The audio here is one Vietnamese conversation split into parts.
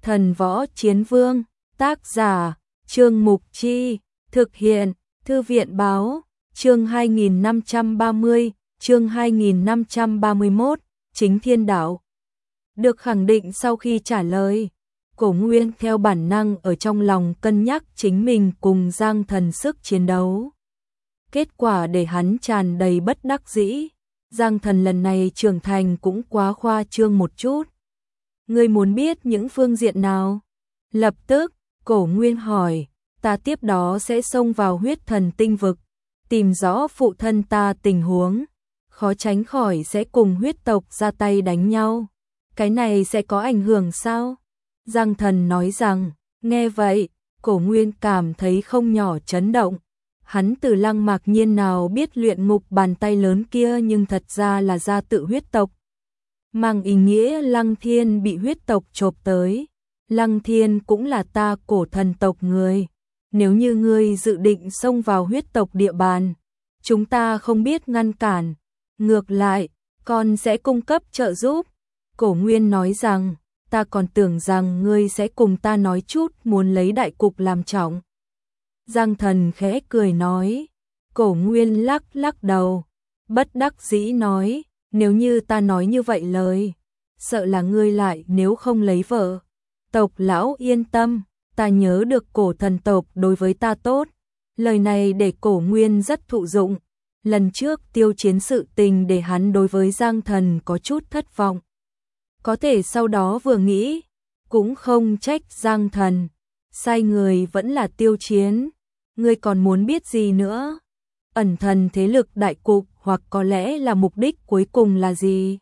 Thần Võ Chiến Vương, tác giả, Trương Mục Chi, thực hiện, Thư viện Báo, chương 2530, chương 2531, Chính Thiên Đạo. Được khẳng định sau khi trả lời, Cổ Nguyên theo bản năng ở trong lòng cân nhắc chính mình cùng Giang Thần sức chiến đấu. Kết quả để hắn tràn đầy bất đắc dĩ, Giang Thần lần này trưởng thành cũng quá khoa trương một chút. Ngươi muốn biết những phương diện nào? Lập tức, Cổ Nguyên hỏi, ta tiếp đó sẽ xông vào huyết thần tinh vực, tìm rõ phụ thân ta tình huống, khó tránh khỏi sẽ cùng huyết tộc ra tay đánh nhau. Cái này sẽ có ảnh hưởng sao? Giang Thần nói rằng, nghe vậy, Cổ Nguyên cảm thấy không nhỏ chấn động. Hắn từ Lăng Mạc Nhiên nào biết luyện ngục bàn tay lớn kia nhưng thật ra là gia tự huyết tộc. Mang ý nghĩa Lăng Thiên bị huyết tộc chộp tới. Lăng Thiên cũng là ta cổ thần tộc người. Nếu như ngươi dự định xông vào huyết tộc địa bàn, chúng ta không biết ngăn cản. Ngược lại, con sẽ cung cấp trợ giúp. Cổ Nguyên nói rằng, ta còn tưởng rằng ngươi sẽ cùng ta nói chút muốn lấy đại cục làm trọng. Giang Thần khẽ cười nói. Cổ Nguyên lắc lắc đầu, bất đắc dĩ nói, nếu như ta nói như vậy lời, sợ là ngươi lại nếu không lấy vợ. Tộc lão yên tâm, ta nhớ được cổ thần tộc đối với ta tốt. Lời này để Cổ Nguyên rất thụ dụng. Lần trước tiêu chiến sự tình để hắn đối với Giang Thần có chút thất vọng. Có thể sau đó vừa nghĩ, cũng không trách Giang Thần. Sai người vẫn là tiêu chiến. Ngươi còn muốn biết gì nữa? Ẩn thần thế lực đại cục hoặc có lẽ là mục đích cuối cùng là gì?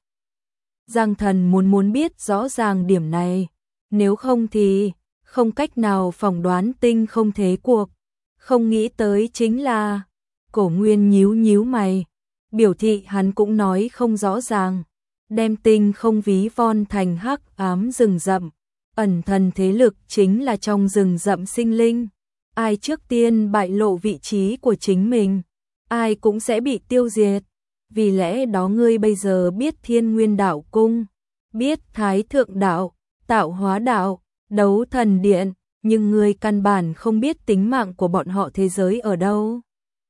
Giang Thần muốn biết rõ ràng điểm này. Nếu không thì không cách nào phỏng đoán tinh không thế cuộc. Không nghĩ tới chính là Cổ Nguyên nhíu mày, biểu thị hắn cũng nói không rõ ràng. Đem tinh không ví von thành hắc ám rừng rậm. Ẩn thần thế lực chính là trong rừng rậm sinh linh. Ai trước tiên bại lộ vị trí của chính mình, ai cũng sẽ bị tiêu diệt. Vì lẽ đó ngươi bây giờ biết Thiên Nguyên Đạo Cung, biết Thái Thượng Đạo, Tạo Hóa Đạo, Đấu Thần Điện, nhưng ngươi căn bản không biết tính mạng của bọn họ thế giới ở đâu.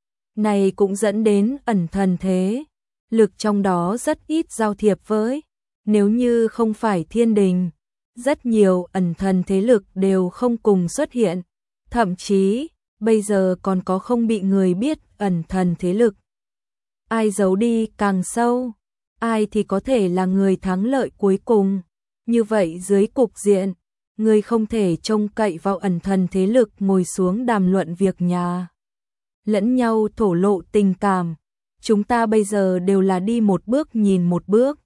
Này cũng dẫn đến ẩn thần thế lực trong đó rất ít giao thiệp với. Nếu như không phải thiên đình, rất nhiều ẩn thần thế lực đều không cùng xuất hiện. Thậm chí, bây giờ còn có không bị người biết ẩn thần thế lực. Ai giấu đi càng sâu, ai thì có thể là người thắng lợi cuối cùng. Như vậy dưới cục diện, người không thể trông cậy vào ẩn thần thế lực ngồi xuống đàm luận việc nhà. Lẫn nhau thổ lộ tình cảm, chúng ta bây giờ đều là đi một bước nhìn một bước.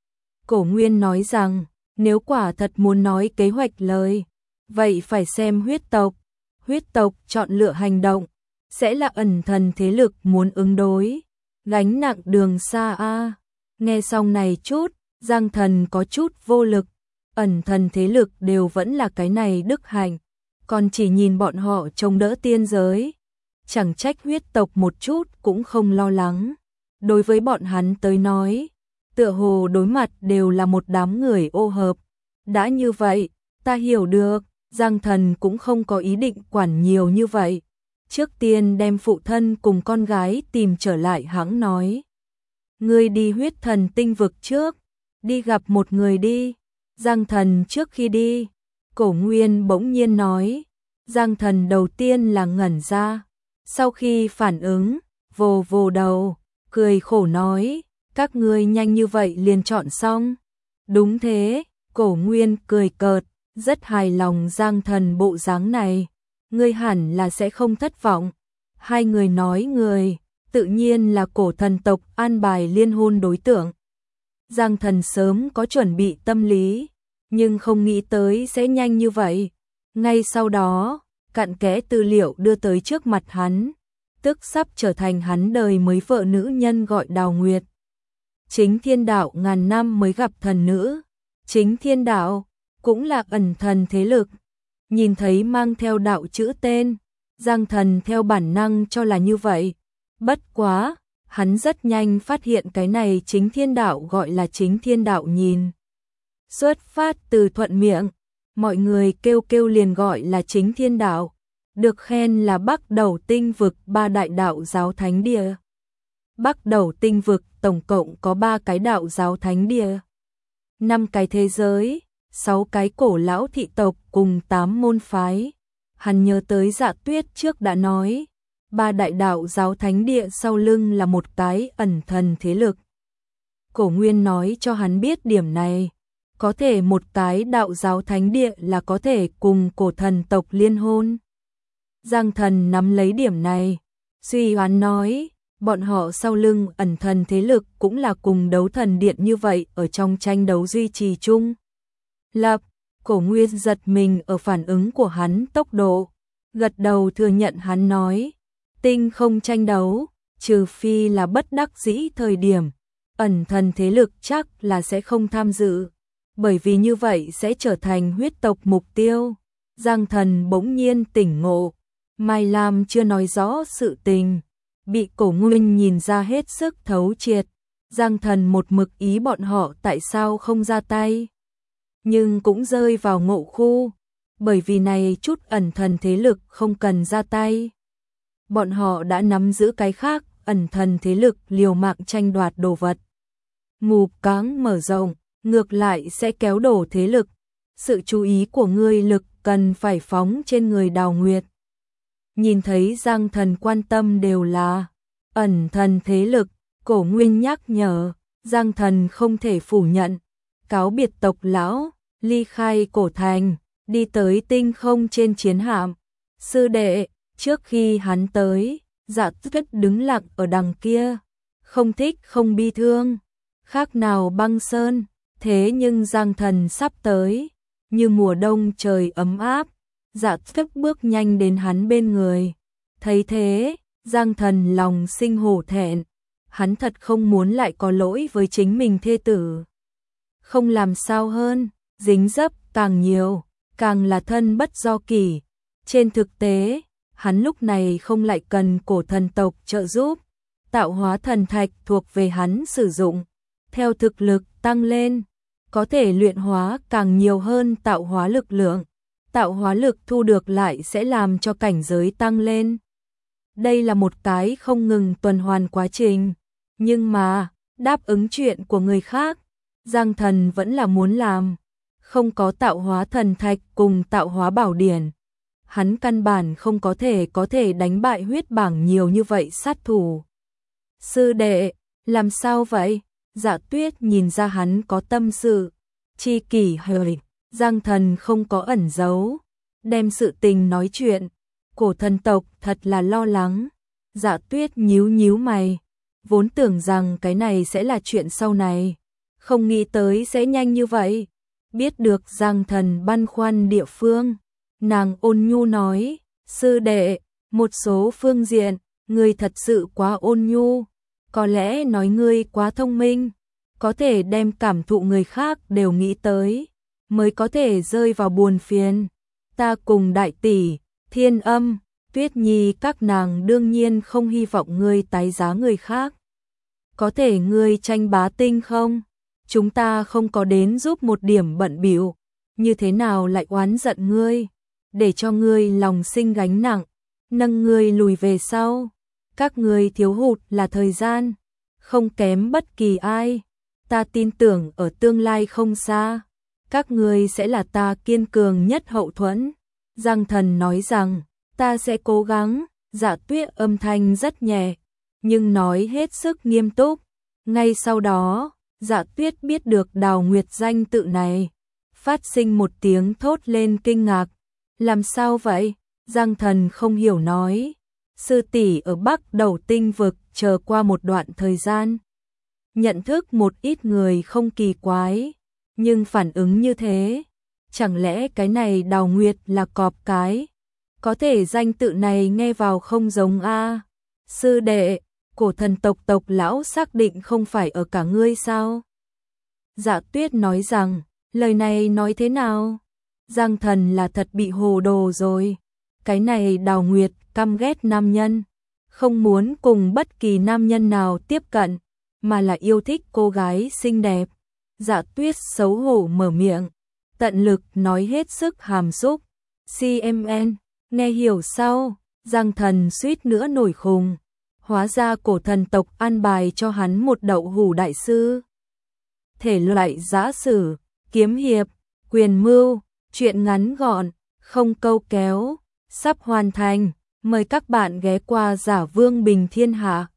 Cổ Nguyên nói rằng, nếu quả thật muốn nói kế hoạch lời, vậy phải xem huyết tộc. Huyết tộc chọn lựa hành động, sẽ là ẩn thần thế lực muốn ứng đối. Gánh nặng đường xa a. Nghe xong này chút, Giang Thần có chút vô lực. Ẩn thần thế lực đều vẫn là cái này đức hạnh, còn chỉ nhìn bọn họ trông đỡ tiên giới. Chẳng trách huyết tộc một chút cũng không lo lắng. Đối với bọn hắn tới nói, tựa hồ đối mặt đều là một đám người ô hợp. Đã như vậy, ta hiểu được. Giang Thần cũng không có ý định quản nhiều như vậy. Trước tiên đem phụ thân cùng con gái tìm trở lại hãng nói. Ngươi đi huyết thần tinh vực trước, đi gặp một người đi. Giang Thần trước khi đi, Cổ Nguyên bỗng nhiên nói. Giang Thần đầu tiên là ngẩn ra. Sau khi phản ứng, vồ vồ đầu, cười khổ nói. Các ngươi nhanh như vậy liền chọn xong. Đúng thế, Cổ Nguyên cười cợt. Rất hài lòng Giang Thần bộ dáng này, ngươi hẳn là sẽ không thất vọng. Hai người nói người, tự nhiên là cổ thần tộc an bài liên hôn đối tượng. Giang Thần sớm có chuẩn bị tâm lý, nhưng không nghĩ tới sẽ nhanh như vậy. Ngay sau đó, cặn kẽ tư liệu đưa tới trước mặt hắn, tức sắp trở thành hắn đời mới vợ nữ nhân gọi Đào Nguyệt. Chính Thiên Đạo ngàn năm mới gặp thần nữ, Chính Thiên Đạo cũng là ẩn thần thế lực. Nhìn thấy mang theo đạo chữ tên, Giang Thần theo bản năng cho là như vậy. Bất quá, hắn rất nhanh phát hiện cái này Chính Thiên Đạo gọi là Chính Thiên Đạo nhìn. Xuất phát từ thuận miệng, mọi người kêu kêu liền gọi là chính thiên đạo, được khen là Bắc Đầu Tinh vực 3 đại đạo giáo thánh địa. Bắc Đầu Tinh vực tổng cộng có 3 cái đạo giáo thánh địa, 5 cái thế giới, 6 cái cổ lão thị tộc cùng 8 môn phái. Hắn nhớ tới Dạ Tuyết trước đã nói, 3 đại đạo giáo thánh địa sau lưng là một cái ẩn thần thế lực. Cổ Nguyên nói cho hắn biết điểm này, có thể một cái đạo giáo thánh địa là có thể cùng cổ thần tộc liên hôn. Giang Thần nắm lấy điểm này, suy đoán nói, bọn họ sau lưng ẩn thần thế lực cũng là cùng đấu thần điện như vậy ở trong tranh đấu duy trì chung. Lập, Cổ Nguyên giật mình ở phản ứng của hắn tốc độ, gật đầu thừa nhận hắn nói, tinh không tranh đấu, trừ phi là bất đắc dĩ thời điểm, ẩn thần thế lực chắc là sẽ không tham dự, bởi vì như vậy sẽ trở thành huyết tộc mục tiêu. Giang Thần bỗng nhiên tỉnh ngộ, Mai Lam chưa nói rõ sự tình, bị Cổ Nguyên nhìn ra hết sức thấu triệt. Giang Thần một mực ý bọn họ tại sao không ra tay, nhưng cũng rơi vào ngộ khu, bởi vì này chút ẩn thần thế lực không cần ra tay. Bọn họ đã nắm giữ cái khác, ẩn thần thế lực liều mạng tranh đoạt đồ vật. Mù cáng mở rộng, ngược lại sẽ kéo đổ thế lực. Sự chú ý của ngươi lực cần phải phóng trên người Đào Nguyệt. Nhìn thấy Giang Thần quan tâm đều là ẩn thần thế lực, Cổ Nguyên nhắc nhở, Giang Thần không thể phủ nhận. Cáo biệt tộc lão, ly khai cổ thành, đi tới tinh không trên chiến hạm. Sư đệ, trước khi hắn tới, Dạ Tuyết đứng lặng ở đằng kia, không thích không bi thương, khác nào băng sơn. Thế nhưng Giang Thần sắp tới, như mùa đông trời ấm áp, Dạ Tuyết bước nhanh đến hắn bên người. Thấy thế, Giang Thần lòng sinh hổ thẹn, hắn thật không muốn lại có lỗi với chính mình thê tử. Không làm sao hơn, dính dấp càng nhiều, càng là thân bất do kỷ. Trên thực tế, hắn lúc này không lại cần cổ thần tộc trợ giúp, tạo hóa thần thạch thuộc về hắn sử dụng. Theo thực lực tăng lên, có thể luyện hóa càng nhiều hơn tạo hóa lực lượng. Tạo hóa lực thu được lại sẽ làm cho cảnh giới tăng lên. Đây là một cái không ngừng tuần hoàn quá trình, nhưng mà đáp ứng chuyện của người khác, Giang Thần vẫn là muốn làm. Không có tạo hóa thần thạch cùng tạo hóa bảo điển, hắn căn bản không có thể đánh bại huyết bảng nhiều như vậy sát thủ. Sư đệ, làm sao vậy? Dạ Tuyết nhìn ra hắn có tâm sự, chi kỷ hơi. Giang Thần không có ẩn giấu, đem sự tình nói chuyện. Cổ thần tộc thật là lo lắng. Dạ Tuyết nhíu nhíu mày, vốn tưởng rằng cái này sẽ là chuyện sau này, không nghĩ tới sẽ nhanh như vậy. Biết được Giang Thần băn khoăn địa phương, nàng ôn nhu nói, sư đệ, một số phương diện, ngươi thật sự quá ôn nhu, có lẽ nói ngươi quá thông minh, có thể đem cảm thụ người khác đều nghĩ tới, mới có thể rơi vào buồn phiền. Ta cùng đại tỷ, Thiên Âm, Tuyết Nhi các nàng đương nhiên không hy vọng ngươi tái giá người khác. Có thể ngươi tranh bá tinh không? Chúng ta không có đến giúp một điểm bận bịu, như thế nào lại oán giận ngươi, để cho ngươi lòng sinh gánh nặng, nâng ngươi lùi về sau. Các ngươi thiếu hụt là thời gian, không kém bất kỳ ai. Ta tin tưởng ở tương lai không xa, các ngươi sẽ là ta kiên cường nhất hậu thuẫn. Giang Thần nói rằng, ta sẽ cố gắng. Dạ Tuyết âm thanh rất nhẹ, nhưng nói hết sức nghiêm túc. Ngay sau đó, Dạ Tuyết biết được Đào Nguyệt danh tự này, phát sinh một tiếng thốt lên kinh ngạc. Làm sao vậy? Giang Thần không hiểu nói. Sư tỷ ở Bắc Đầu Tinh vực chờ qua một đoạn thời gian, nhận thức một ít người không kỳ quái, nhưng phản ứng như thế, chẳng lẽ cái này Đào Nguyệt là cọp cái? Có thể danh tự này nghe vào không giống a. Sư đệ, cổ thần tộc lão xác định không phải ở cả ngươi sao? Dạ Tuyết nói rằng, lời này nói thế nào? Giang Thần là thật bị hồ đồ rồi. Cái này Đào Nguyệt căm ghét nam nhân, không muốn cùng bất kỳ nam nhân nào tiếp cận, mà là yêu thích cô gái xinh đẹp. Dạ Tuyết xấu hổ mở miệng, tận lực nói hết sức hàm xúc. CMN, nghe hiểu sau, Giang Thần suýt nữa nổi khùng. Hóa ra cổ thần tộc an bài cho hắn một đậu hủ đại sư. Thể loại giã sử, kiếm hiệp, quyền mưu, truyện ngắn gọn, không câu kéo, sắp hoàn thành. Mời các bạn ghé qua Giả Vương Bình Thiên Hạ.